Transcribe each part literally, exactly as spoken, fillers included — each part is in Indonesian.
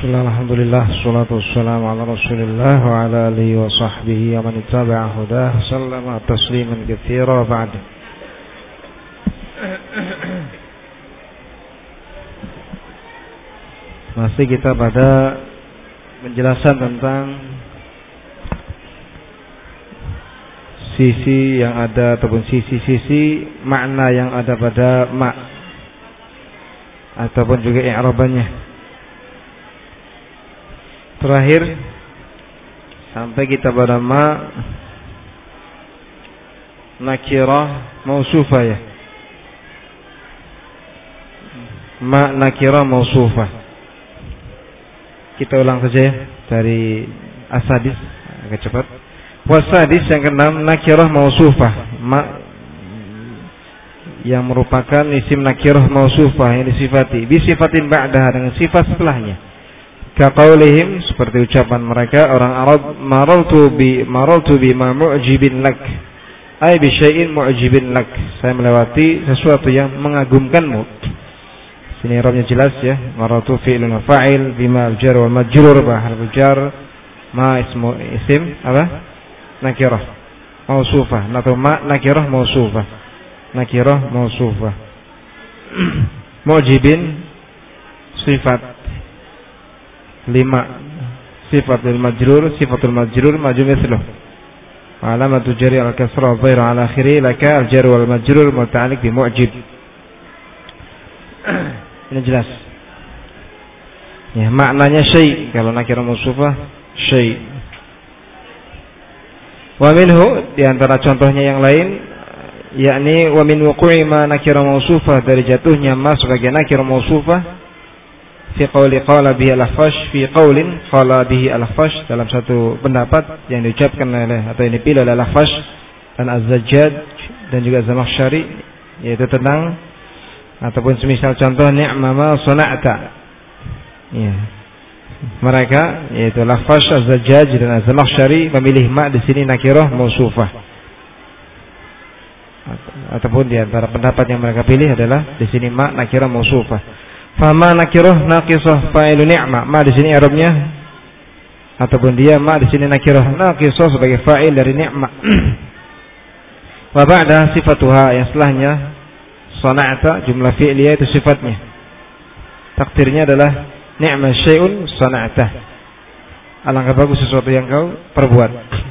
Bismillah, alhamdulillah, salatu wassalamu ala rasulillah wa ala alihi wa sahbihi wa man ittaba'a hudah sallama tasliman katsira ba'd. Masih kita pada penjelasan tentang sisi yang ada ataupun sisi-sisi makna yang ada pada ma ataupun juga i'rabannya. Terakhir sampai kita pada ma nakirah mausufah ya. Ma nakirah mausufah. Kita ulang saja ya dari asadis agak cepat. Wasadis yang keenam nakirah mausufah. Ma yang merupakan isim nakirah mausufah yang disifati bisifatin ba'daha dengan sifat setelahnya. Kaqaulihim seperti ucapan mereka orang Arab maraltu bi maraltu bi ma mu'jibin lak ay bi syai'in mu'jibin lak, saya melewati sesuatu yang mengagumkanmu. Sini Arabnya jelas ya, maraltu fi'lun fa'il bima al-jar wal majrur ba harfu jar ma ismu isim apa nakirah mausufah atau ma nakirah mausufah nakirah mausufah mu'jibin sifat lima sifatul majrur sifatul majrur majrur misluh alamatu jari al-kasrah dhahira ala akhiri laka al-jar wal majrur muta'alliq bi mu'jib. Ini jelas ya, maknanya syai' kalau nakirah mausufah syai'. Wa minhu di antara contohnya yang lain yakni wa min wuqu'i ma nakirah mausufah, dari jatuhnya ma sebagai nakirah mausufah fi qawli qala bihi al-Akhfash fi qawlin qala bihi al-Akhfash, dalam satu pendapat yang diucapkan oleh atau yang dipilih oleh al-Akhfash dan Az-Zajjaj dan juga Zamakhsyari, yaitu tentang ataupun semisal contoh ni'ma ma sana'ta ya. Mereka yaitu al-Akhfash, Az-Zajjaj dan Az-Zamakhsyari memilih ma di sini nakirah mausufah, ataupun di antara pendapat yang mereka pilih adalah di sini ma nakirah mausufah. Fama nakirah naqisah fa'ilu ni'ma, ma di sini i'rabnya ataupun dia ma di sini nakirah naqisah sebagai fa'il dari ni'ma. Wa ba'da sifatuha, yang setelahnya sana'ta jumlah fi'liyah itu sifatnya. Takdirnya adalah ni'ma syai'un sana'ta, alangkah bagus sesuatu yang kau perbuat.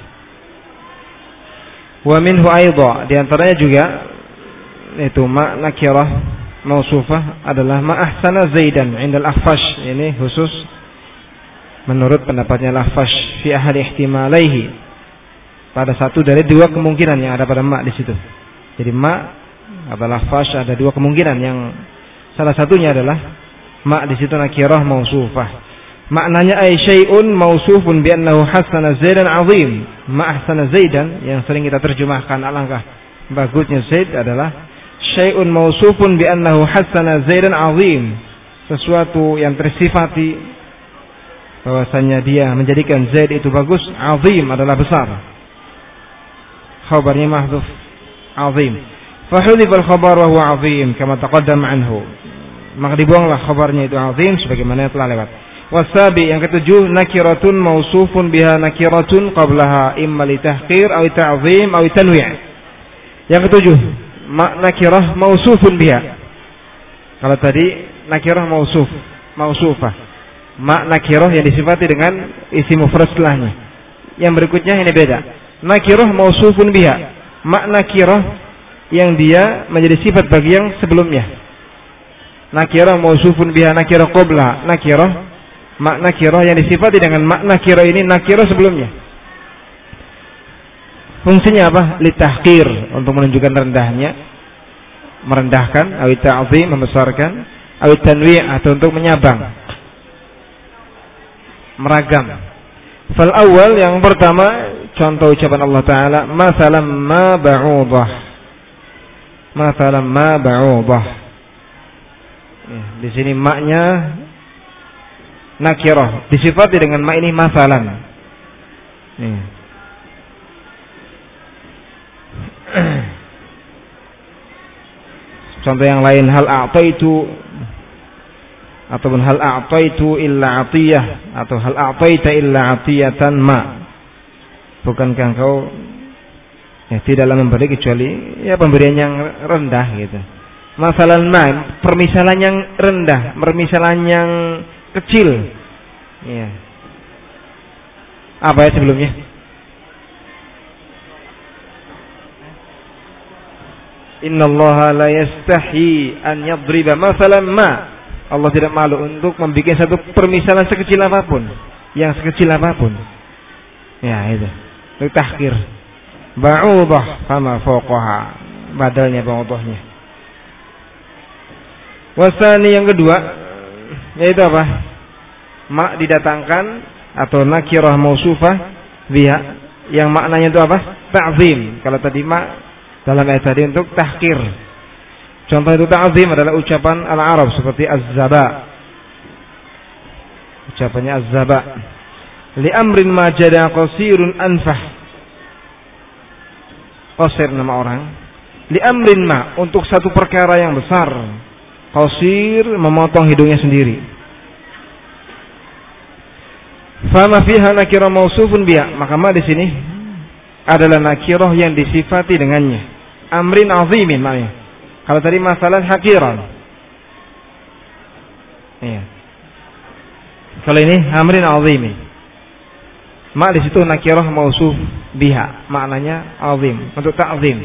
Wa minhu aidha, di antaranya juga itu ma nakirah mausufah adalah ma ahsana Zaidan 'inda al-Akhfash, ini khusus menurut pendapatnya al-Akhfash fi ahli ihtimalaihi, pada satu dari dua kemungkinan yang ada pada ma di situ. Jadi ma atau al-Akhfash ada dua kemungkinan, yang salah satunya adalah ma di situ nakirah mausufah. Maknanya ay syai'un mausufun bi annahu hasana Zaidan 'azim. Ma ahsana Zaidan yang sering kita terjemahkan alangkah bagusnya Zaid adalah syai'un mausufun bi annahu hasana Zaidan 'azim, sesuatu yang tersifati bahwasanya dia menjadikan Zaid itu bagus, 'azim adalah besar, khabarnya mahdhuf 'azim, fa hudhifa al-khabar wa huwa 'azim kama taqaddama anhu, maka dibuanglah khabarnya itu 'azim sebagaimana yang telah lewat. Wasabi, yang ketujuh nakiratun mausufun biha nakiratun qablaha imma li tahqir aw ta'zim aw tanwi'. Yang ketujuh ma nakirah mausufun biha. Kalau tadi nakirah mausuf, mausufah. Ma nakirah yang disifati dengan isim mufrad setelahnya. Yang berikutnya ini beda. Nakirah mausufun biha. Ma nakirah yang dia menjadi sifat bagi yang sebelumnya. Nakirah mausufun biha nakirah qabla nakirah. Ma nakirah yang disifati dengan ma nakirah ini nakirah sebelumnya. Fungsinya apa? Litahqir, untuk menunjukkan rendahnya, merendahkan, awi ta'zim, membesarkan, awi tanwi' atau untuk menyabang, meragam. Fal awal, yang pertama, contoh ucapan Allah Ta'ala, masalam ma ba'udah, masalam ma ba'udah. Di sini maknya nakirah, disifati dengan ma ini masalan. Nih. Contoh yang lain, hal a'taitu ataupun hal a'taitu illa atiyah, atau hal a'taita illa atiyatan ma. Bukankah engkau ya tidaklah memberi kecuali ya pemberian yang rendah gitu. Masalan ma, permisalan yang rendah, permisalan yang kecil. Ya. Apa ya sebelumnya? Innallaha la yastahi an yadriba masalan ma. Allah tidak malu untuk membuat satu permisalan sekecil apapun, yang sekecil apapun. Ya itu. Itu tahqir. Ba'udah fama fawqaha. Badalnya ba'udahnya. Wasani yang kedua yaitu apa? Ma didatangkan atau nakirah mausufah biha yang maknanya itu apa? Ta'zim. Kalau tadi ma dalam ayat tadi untuk tahqir. Contoh itu ta'zim adalah ucapan al-Arab seperti az-zaba. Ucapannya az-zaba. Li amrin ma jada qasirun anfah. Qasir nama orang. Li amrin ma untuk satu perkara yang besar. Qasir memotong hidungnya sendiri. Fama fiha nakirah mausufun biha, maka ma di sini adalah nakirah yang disifati dengannya. Amrin azimin maknanya. Kalau tadi masalah hakiran. Iya. Kalau ini amrin azimin. Ma di situ nakirah mausuf biha, maknanya azim, untuk ta'zim.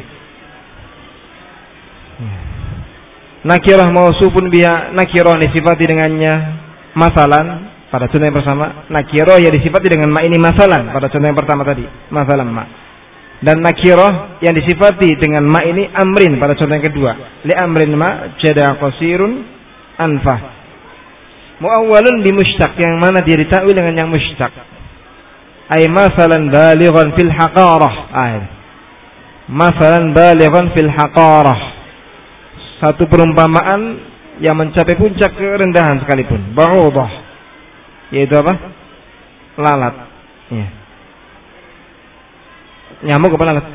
Nakirah mausufun biha, nakirah disifati dengannya masalan pada contoh yang pertama, nakirah yang disifati dengan ma ini masalan pada contoh yang pertama tadi, masalan ma. Dan nakirah yang disifati dengan ma ini amrin pada contoh yang kedua, li amrin ma jada qasirun anfah. Muawwalun bi mushtaq, yang mana dia ditakwil dengan yang mushtaq. Ay masalan balighan fil haqarah. Ay masalan balighan fil haqarah. Satu perumpamaan yang mencapai puncak kerendahan sekalipun. Ba'udah, yaitu apa? Lalat. Ya. Nyamuk apa lalat?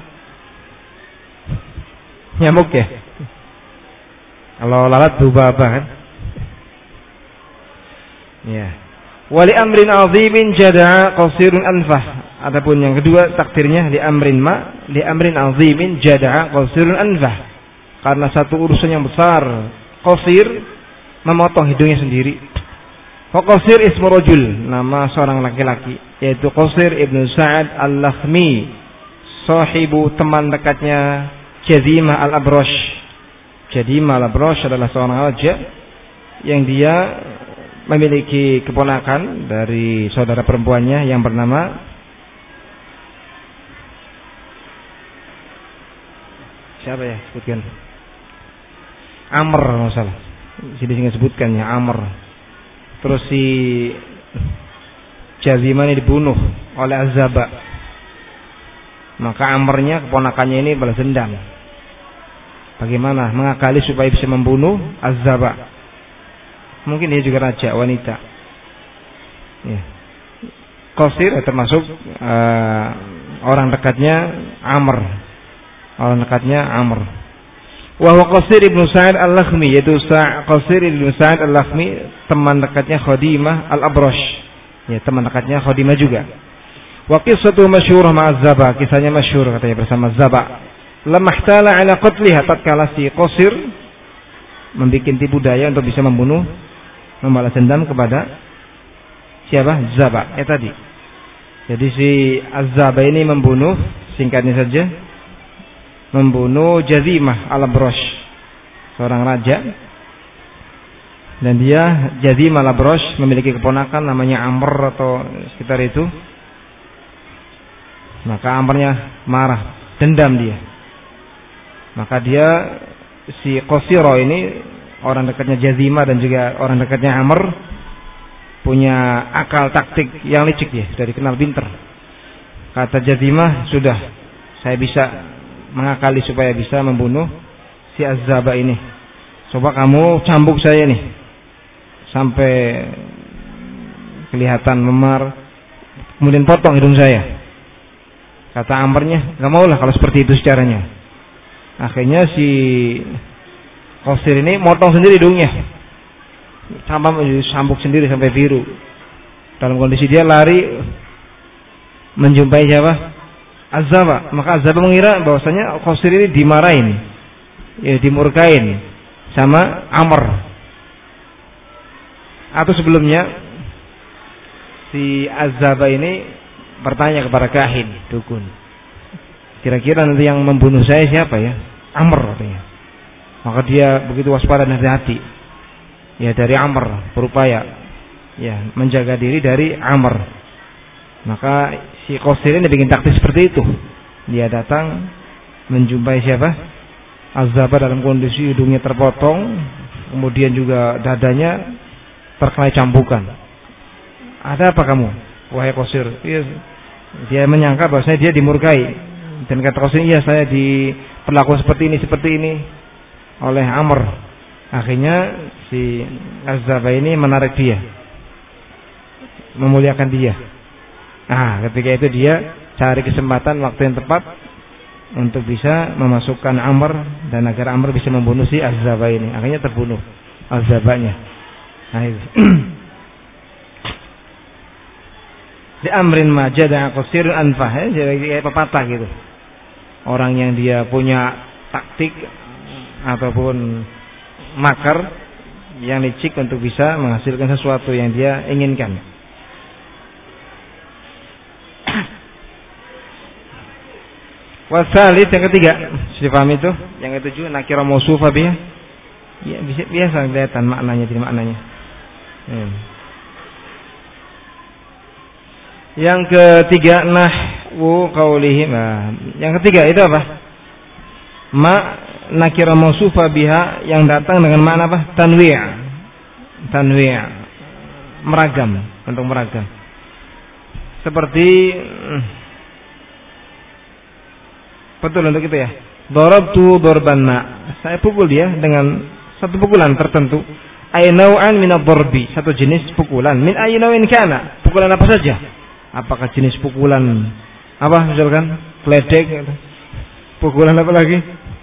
Nyamuk ya. Kalau lalat dzubabah kan? Ya. Wali amrin azimin jada'a qasirun anfah. Adapun yang kedua takdirnya di amrin ma, di amrin azimin jada'a qasirun anfah. Karena satu urusan yang besar, qasir memotong hidungnya sendiri. Fa qasir ismu rajul, nama seorang laki-laki, yaitu Qasir ibnu Sa'ad al-Lakhmi, sahibu teman dekatnya Jazimah al-Abrash. Jazimah al-Abrash adalah seorang raja yang dia memiliki keponakan dari saudara perempuannya yang bernama siapa ya? Sebutkan. Amr, masalah. Sini sini sebutkan ya Amr. Terus si Jazimah ini dibunuh oleh Az-Zaba. Maka Amrnya keponakannya ini balas dendam. Bagaimana mengakali supaya bisa membunuh Az-Zaba? Mungkin dia juga raja wanita. Ya. Qasir termasuk uh, orang dekatnya Amr. Orang dekatnya Amr. Wa huwa Qasir ibnu Sa'ad al-Lakhmi, yaitu Qasir ibnu Sa'ad al-Lakhmi, teman dekatnya Khadimah al-Abrash. Ya, teman dekatnya Khadimah juga. Wa qissatu masyhurah ma'a Az-Zaba, kisahnya masyhur katanya bersama Zaba. Lamahtala ala qatliha, tatkala si Qasir membikin tipu daya untuk bisa membunuh, membalas dendam kepada siapa? Zaba. Eh tadi. Jadi si Az-Zaba ini membunuh, singkatnya saja, membunuh Jazimah al-Abrash, seorang raja. Dan dia Jazimah al-Abrash memiliki keponakan namanya Amr atau sekitar itu. Maka Amrnya marah, dendam dia. Maka dia si Qasiro ini, orang dekatnya Jazimah dan juga orang dekatnya Amr, punya akal taktik yang licik ya, dari kenal pinter. Kata Jazimah, sudah, saya bisa mengakali supaya bisa membunuh si Az-Zaba ini. Coba kamu cambuk saya nih sampai kelihatan memar, kemudian potong hidung saya. Kata Amrnya, gak maulah kalau seperti itu caranya. Akhirnya si Qasir ini motong sendiri hidungnya, Tampak sambuk sendiri sampai biru. Dalam kondisi dia lari menjumpai siapa? Azaba. Maka Azaba mengira bahwasanya Qasir ini dimarahin, ya dimurkain sama Amr. Atau sebelumnya si Azaba ini bertanya kepada kahin, dukun. Kira-kira nanti yang membunuh saya siapa ya? Amr katanya. Maka dia begitu waspada dan hati-hati. Ya dari Amr, berupaya ya menjaga diri dari Amr. Maka si Qasir ini bikin taktik seperti itu. Dia datang menjumpai siapa? Azaba dalam kondisi hidungnya terpotong, kemudian juga dadanya terkena cambukan. Ada apa kamu, wahai Qasir? Dia, dia menyangka bahwasanya dia dimurkai. Dan kata Qasir, iya saya diperlakukan seperti ini, seperti ini oleh Amr. Akhirnya si Azaba ini menarik dia, memuliakan dia. Nah, ketika itu dia cari kesempatan waktu yang tepat untuk bisa memasukkan Amr dan agar Amr bisa membunuh si Azaba ini. Akhirnya terbunuh Azabanya. Nah, itu. Di amrin majada qasirun anfah, ya, jadi kayak pepatah gitu. Orang yang dia punya taktik ataupun makar yang licik untuk bisa menghasilkan sesuatu yang dia inginkan. Wasalit yang ketiga, sudah paham itu? Yang ketujuh nakira mausufa biha. Ya bisa biasa kelihatan maknanya, tidak maknanya. Hmm. Yang ketiga nahwu qaulihim. Nah, yang ketiga itu apa? Ma nakira mausufa biha yang datang dengan makna apa? Tanwi'. Tanwi'. Meragam, untuk meragam. Seperti betul untuk itu ya. Darabtu darban ma. Saya pukul dia dengan satu pukulan tertentu. Ay naw'an min ad-darbi, satu jenis pukulan. Min ay naw'in kana. Pukulan apa saja? Apakah jenis pukulan apa misalkan kledek, pukulan apa lagi?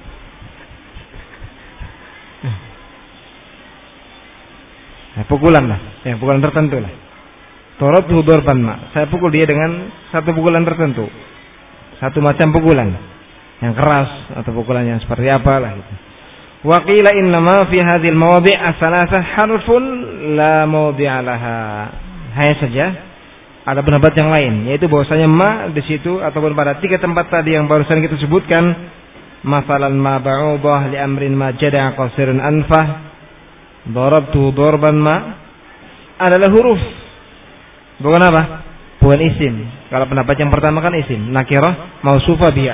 Nah, pukulan lah, ya pukulan tertentu lah. Darabtu darban ma. Saya pukul dia dengan satu pukulan tertentu. Satu macam pukulan yang keras atau pukulan yang seperti apa lah gitu. Wa qila innama fi hadhil mawadhi' as-salasah harfun la mawdi'a laha. Hanya saja ada pendapat yang lain, yaitu bahwasanya ma di situ ataupun pada tiga tempat tadi yang barusan kita sebutkan, masalan ma ba'udah li amrin ma jada'a qasirun anfah, darabtu darban ma, adalah huruf, bukan apa? Bukan isim. Kalau pendapat yang pertama kan isim, nakirah mausufa biha.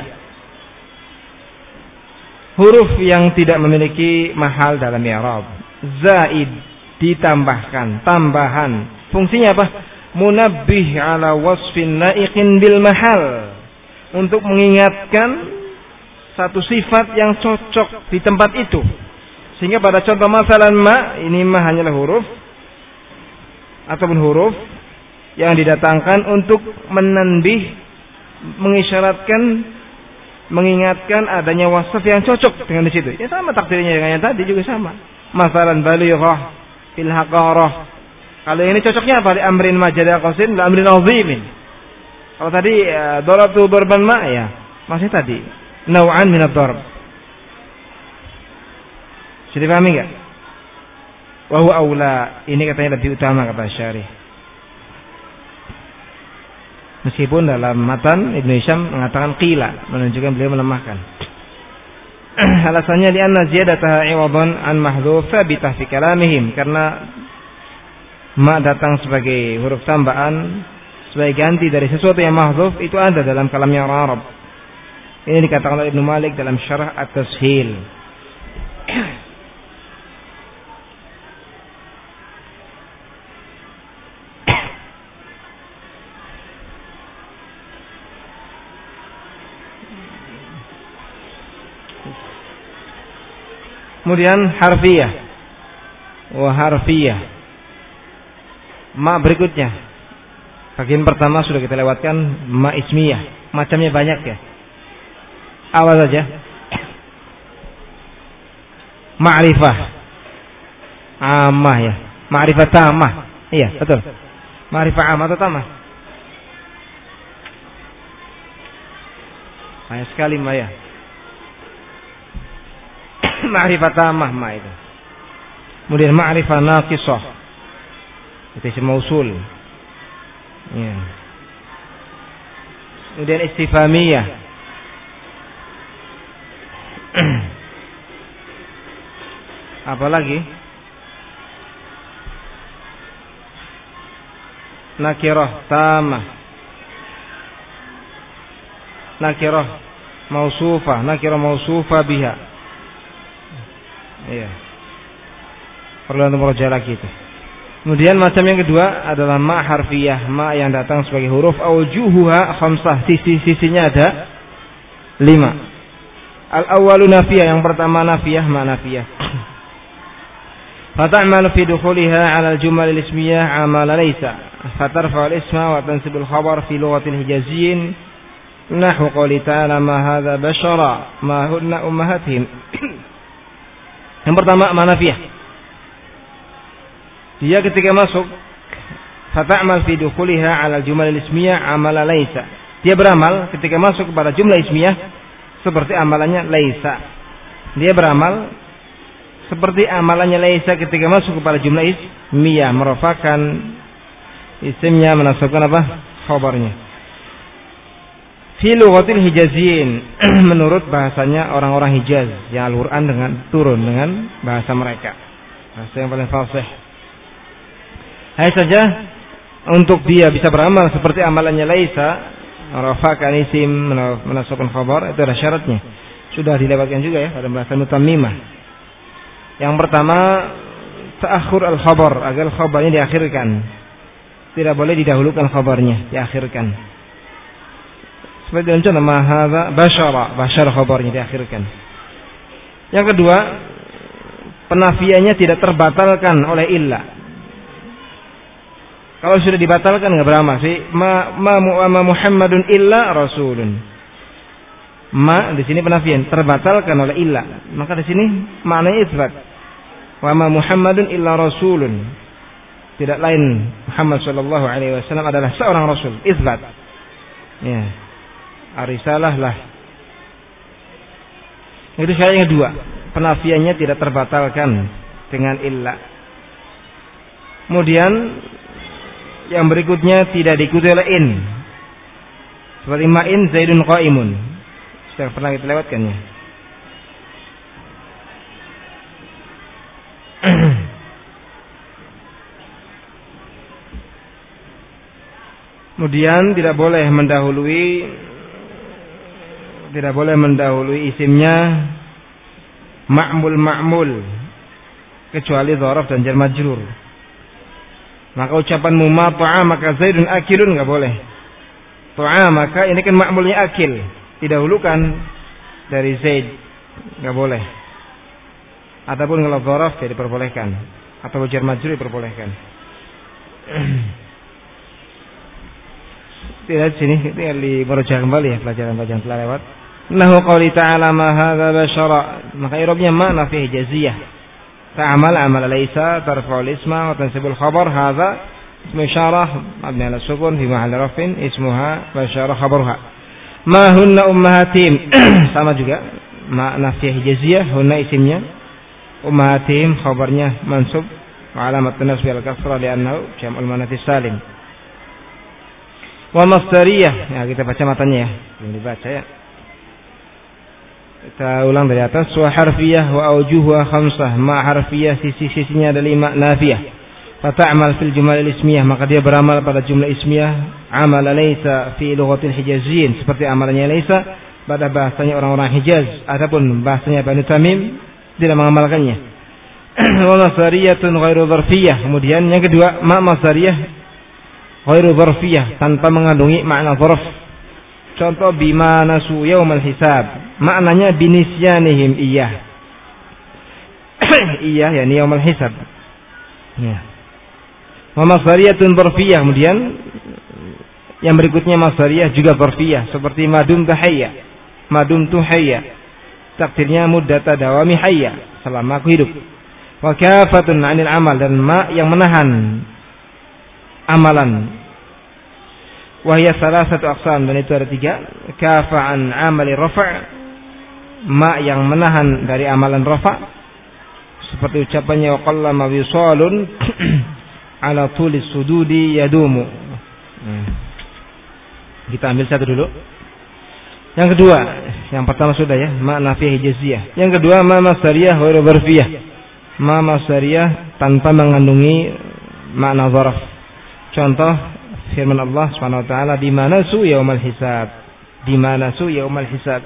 Huruf yang tidak memiliki mahal dalam i'rab. Zaid, ditambahkan, tambahan. Fungsinya apa? Munabbih ala wasfin laiqin bil mahal. Untuk mengingatkan satu sifat yang cocok di tempat itu. Sehingga pada contoh masalah ma, ini ma hanyalah huruf ataupun huruf yang didatangkan untuk menanbih, mengisyaratkan, mengingatkan adanya wasaf yang cocok dengan di situ. Ya sama takdirnya dengan yang tadi juga sama. Masalan balighah fil haqarah. Kalau ini cocoknya apa? Di amrin majada qasin, di amrin azimin. Kalau tadi darabtu darban ma, ya masih tadi naw'an min ad-darb. Sudah paham enggak? Wa huwa aula, ini katanya lebih utama kata syarih. Meskipun dalam matan Ibnu Hisham mengatakan qila, menunjukkan beliau melemahkan. Alasannya li'anna ziyadataha 'iwadan an mahdhuf thabitah fi kalamihim, karena ma datang sebagai huruf tambahan, sebagai ganti dari sesuatu yang mahdhuf, itu ada dalam kalamnya orang Arab. Ini dikatakan oleh Ibnu Malik dalam Syarah At-Tashil. Kemudian harfiyah. Wa harfiyah. Ma berikutnya. Bagian pertama sudah kita lewatkan, ma ismiyah. Macamnya banyak ya. Awal saja. Ma'rifah. Amah ya. Ma'rifah tamah. Iya, betul. Ma'rifah amah atau tamah? Banyak sekali Maya. Ma'rifah tamah ma itu. Kemudian ma'rifah naqisah. Itu isim mausul. Ya. Kemudian istifhamiyah. Apa lagi? Nakirah tamah. Nakirah mausufah, nakirah mausufah biha. Iya. Perlu untuk merujuk lagi itu. Kemudian macam yang kedua adalah ma harfiyah, ma yang datang sebagai huruf aujuhuha khamsah, sisi-sisinya ada lima. Al-awwalu nafiyah, yang pertama nafiyah, ma nafiyah. Fata'malu fi dukhuliha 'ala al-jumal al-ismiyah 'amala laysa. Fatarfa'u al-isma wa tansibu al-khabar fi lughati al-hijaziyyin nahwu qouli ta'ala ma hadza bashara ma hunna ummahatihim. Yang pertama ma nafiyah. Dia ketika masuk fata'mal fi dukhuliha 'ala al-jumal al-ismiyah 'amala laysa. Dia beramal ketika masuk kepada jumlah ismiyah seperti amalannya laisa. Dia beramal seperti amalannya laisa ketika masuk kepada jumlah ismiyah, merupakan isimnya, menasabkan apa? Khabarnya. Fi lughatil hijaziyyin, menurut bahasanya orang-orang Hijaz, yang Al-Qur'an dengan turun dengan bahasa mereka. Bahasa yang paling fasih. Hai saja untuk dia bisa beramal seperti amalannya laisa, rafakan isim, menasabkan khabar, itu ada syaratnya. Sudah dilewatkan juga ya pada bahasa mutammimah. Yang pertama ta'akhur al-khabar, agar khabarnya diakhirkan. Tidak boleh didahulukan khabarnya, diakhirkan. Seperti dalam contoh ma hadza basyara, basyara khabarnya diakhirkan. Yang kedua, penafiannya tidak terbatalkan oleh illah. Kalau sudah dibatalkan enggak beramal sih. Ma, ma, ma Muhammadun illa rasulun. Ma di sini penafian terbatalkan oleh illa. Maka di sini maknanya isbat. Wa ma Muhammadun illa rasulun. Tidak lain Muhammad sallallahu alaihi wasallam adalah seorang rasul. Isbat. Ya. Arisalah lah. Itu syarat yang kedua. Penafiannya tidak terbatalkan dengan illa. Kemudian yang berikutnya tidak diikuti oleh in. Seperti ma'in zaidun qa'imun. Sudah pernah kita lewatkannya. Kemudian tidak boleh mendahului tidak boleh mendahului isimnya ma'mul ma'mul kecuali dzaraf dan jar majrur. Maka ucapanmu ma ta'amaka zaidun akilun enggak boleh. Ta'amaka ini kan ma'mulnya akil, didahulukan dari zaid, enggak boleh. Ataupun kalau dzaraf jadi diperbolehkan, atau jar majrur diperbolehkan. Tidak sini tinggal di merujuk kembali ya pelajaran-pelajaran telah lewat. Nahu qouli ta'ala ma hadza basyara, maka i'rabnya ma nafi hijaziyah. Ta'amal amal laysa tarfa'ul isma wa tansibul khabar hadza ismu isyarah mabni ala sukun fi mahalli raf'in ismuha wa isyarah khabaruha. Ma hunna ummahatim sama juga ma nafi hijaziyah, hunna isimnya, ummahatim khabarnya mansub wa alamat nasbi al-kasrah li'annahu jam'ul muannats salim. Wa masdariyah, ya kita baca matanya ya, belum dibaca ya. Kita ulang dari atas. Wa harfiyah wa aujuhuha khamsah, ma harfiyah sisi-sisinya ada lima, nafiyah. Fata'mal fil jumal al-ismiyah, maka dia beramal pada jumlah ismiyah, amal laysa fi lughatil hijaziyyin, seperti amalannya laysa pada bahasanya orang-orang Hijaz. Adapun bahasanya Bani Tamim tidak mengamalkannya. Wa masdariyatun ghairu dzarfiyah, kemudian yang kedua ma masdariyah ghairu dzarfiyah, tanpa mengandungi makna dzarf. Contoh bima nasu yaumal hisab, maknanya binisyanihim iyah. Iyah yani yaumal hisab. Ya. Wa masdariyatun dzarfiyah, kemudian yang berikutnya masdariyah juga dzarfiyah seperti madum tahayya. Madum tuhayya. Takdirnya muddata dawami hayya, selama aku hidup. Wa kafatun 'anil amal, dan ma yang menahan amalan. Wa hiya salasatu aqsam, dan itu ada tiga. Kafa an amali rafa', ma yang menahan dari amalan rafa', seperti ucapannya wa qallama wisalun ala tulis sududi yadumu. Hmm. Kita ambil satu dulu. Yang kedua, yang pertama sudah ya, ma nafiyah hijaziyah. Yang kedua, ma masdariyah wa dzarfiyah. Ma masdariyah tanpa mengandungi makna dzaraf. Contoh firman Allah Subhanahu wa taala, di mana su yaumal hisab. Di mana su yaumal hisab.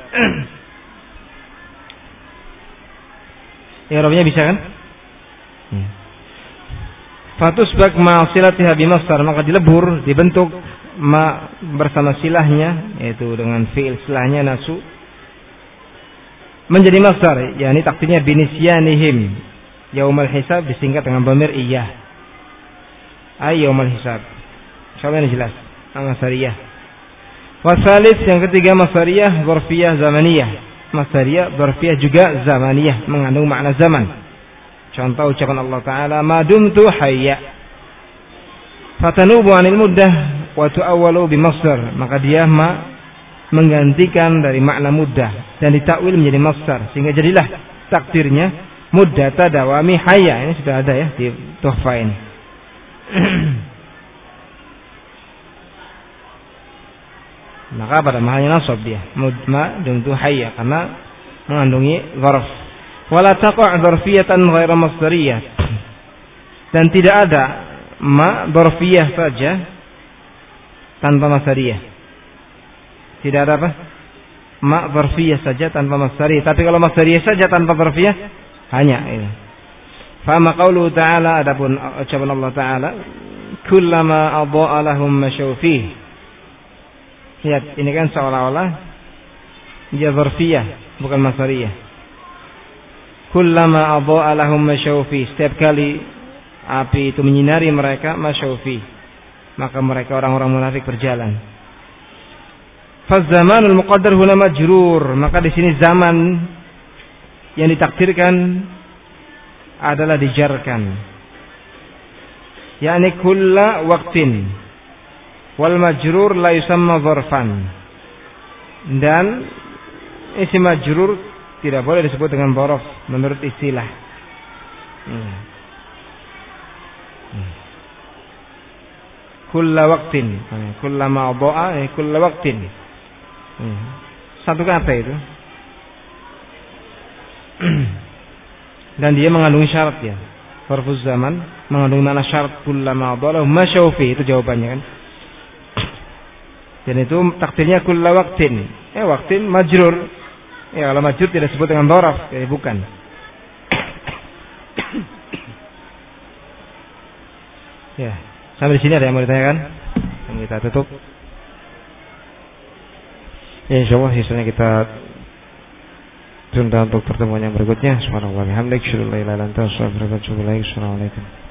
I'rabnya bisa kan? Hmm. Fatusbak ma'silatiha bimasdar, maka dilebur, dibentuk ma bersama silahnya, yaitu dengan fi'il silahnya nasu, menjadi masdar, yakni takdirnya binisyanihim. Yaumal hisab disingkat dengan dhamir iya. Ay yaumal hisab. Insyaallah ini jelas. Masdariyah. Wasalis yang ketiga masdariyah dzarfiyah zamaniyah. Masdariyah dzarfiyah juga zamaniyah, mengandung makna zaman. Contoh ucapan Allah Taala, ma dumtu hayya. Fatanubu 'anil muddah wa tu'awwalu bimasdar, maka dia ma menggantikan dari makna muddah dan ditakwil menjadi masdar, sehingga jadilah takdirnya muddata dawami hayya. Ini sudah ada ya di Tuhfah ini. Maka pada mahalnya nasab dia mudma dumtu hayya, karena mengandungi dzarf. Wala taqa' dzarfiyatan ghaira masdariyah, dan tidak ada ma dzarfiyah saja tanpa masdariyah. Tidak ada apa? Ma dzarfiyah saja tanpa masdariyah. Tapi kalau masdariyah saja tanpa dzarfiyah, hanya ini. Fama qaulu ta'ala, adapun ucapan Allah Ta'ala, kullama adha'a lahum masyaw fihi. Lihat, ini kan seolah-olah dia dzarfiyah, bukan masdariyah. Kullama adha'a lahum masyaw fihi, setiap kali api itu menyinari mereka, masyaw fihi, maka mereka orang-orang munafik berjalan. Faz-zamanul muqaddar huna majrur, maka di sini zaman yang ditakdirkan adalah dijarkan, yakni kulla waqtin, wal majrur la yusamma dzarfan, dan isim majrur tidak boleh disebut dengan dzaraf menurut istilah. Hmm. Hmm. Kulla waqtin, kullama dha'a, kulla waqtin. Hmm. Satu kata itu. Dan dia mengandungi syarat ya. Dzarfuz zaman mengandungi mana syarat, kullama dha'a masyaw fi, itu jawabannya kan. Dan itu takdirnya kulla waqtin. Eh waqtin majrur. Ya kalau majrur tidak disebut dengan dzaraf, ya bukan. Ya, sampai di sini ada yang mau ditanyakan? Yang kita tutup. Ya, insyaallah sisanya kita tunda untuk pertemuan yang berikutnya. Subhanallah wa bihamdihi, asyhadu an la ilaha illa anta, astaghfiruka wa atubu ilaik. Assalamualaikum.